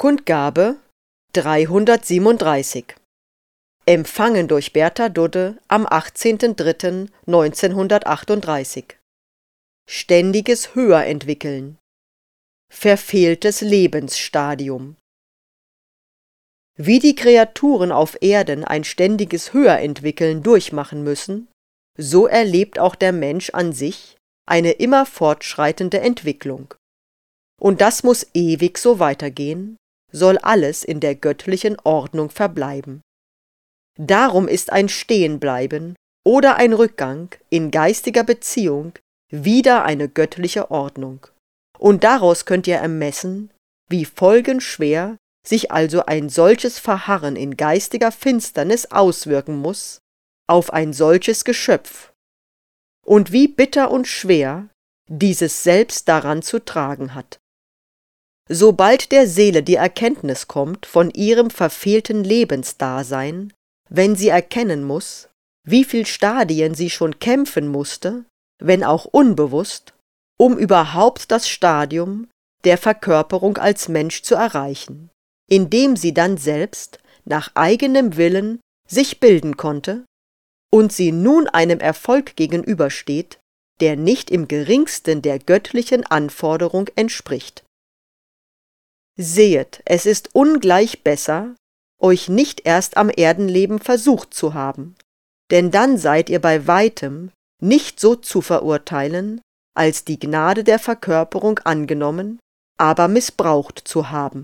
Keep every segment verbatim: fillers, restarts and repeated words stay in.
Kundgabe dreihundertsiebenunddreißig. Empfangen durch Bertha Dudde am achtzehnten dritten neunzehnhundertachtunddreißig. Ständiges Höherentwickeln. Verfehltes Lebensstadium. Wie die Kreaturen auf Erden ein ständiges Höherentwickeln durchmachen müssen, so erlebt auch der Mensch an sich eine immer fortschreitende Entwicklung. Und das muss ewig so weitergehen, soll alles in der göttlichen Ordnung verbleiben. Darum ist ein Stehenbleiben oder ein Rückgang in geistiger Beziehung wieder eine göttliche Ordnung. Und daraus könnt ihr ermessen, wie folgenschwer sich also ein solches Verharren in geistiger Finsternis auswirken muss auf ein solches Geschöpf und wie bitter und schwer dieses selbst daran zu tragen hat. Sobald der Seele die Erkenntnis kommt von ihrem verfehlten Lebensdasein, wenn sie erkennen muss, wie viel Stadien sie schon kämpfen musste, wenn auch unbewusst, um überhaupt das Stadium der Verkörperung als Mensch zu erreichen, indem sie dann selbst nach eigenem Willen sich bilden konnte und sie nun einem Erfolg gegenübersteht, der nicht im geringsten der göttlichen Anforderung entspricht. Sehet, es ist ungleich besser, euch nicht erst am Erdenleben versucht zu haben, denn dann seid ihr bei weitem nicht so zu verurteilen, als die Gnade der Verkörperung angenommen, aber missbraucht zu haben.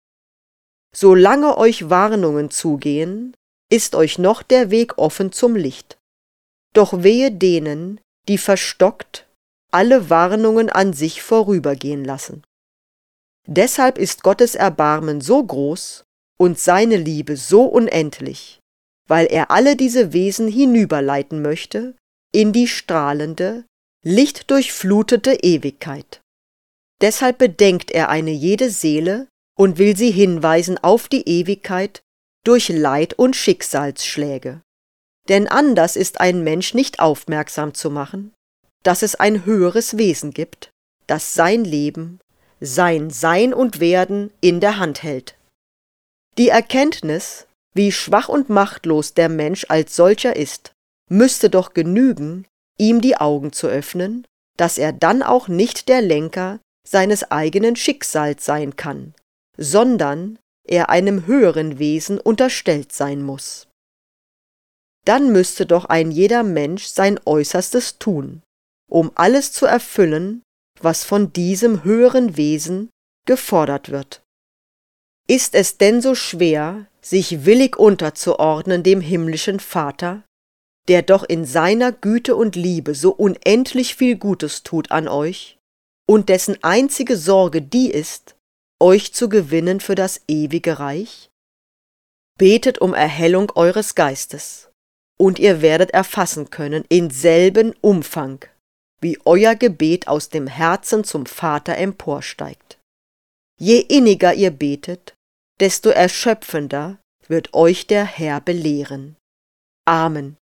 Solange euch Warnungen zugehen, ist euch noch der Weg offen zum Licht. Doch wehe denen, die verstockt alle Warnungen an sich vorübergehen lassen. Deshalb ist Gottes Erbarmen so groß und seine Liebe so unendlich, weil er alle diese Wesen hinüberleiten möchte in die strahlende, lichtdurchflutete Ewigkeit. Deshalb bedenkt er eine jede Seele und will sie hinweisen auf die Ewigkeit durch Leid und Schicksalsschläge. Denn anders ist ein Mensch nicht aufmerksam zu machen, dass es ein höheres Wesen gibt, das sein Leben, sein Sein und Werden in der Hand hält. Die Erkenntnis, wie schwach und machtlos der Mensch als solcher ist, müsste doch genügen, ihm die Augen zu öffnen, dass er dann auch nicht der Lenker seines eigenen Schicksals sein kann, sondern er einem höheren Wesen unterstellt sein muss. Dann müsste doch ein jeder Mensch sein Äußerstes tun, um alles zu erfüllen, was von diesem höheren Wesen gefordert wird. Ist es denn so schwer, sich willig unterzuordnen dem himmlischen Vater, der doch in seiner Güte und Liebe so unendlich viel Gutes tut an euch und dessen einzige Sorge die ist, euch zu gewinnen für das ewige Reich? Betet um Erhellung eures Geistes, und ihr werdet erfassen können in selben Umfang, wie euer Gebet aus dem Herzen zum Vater emporsteigt. Je inniger ihr betet, desto erschöpfender wird euch der Herr belehren. Amen.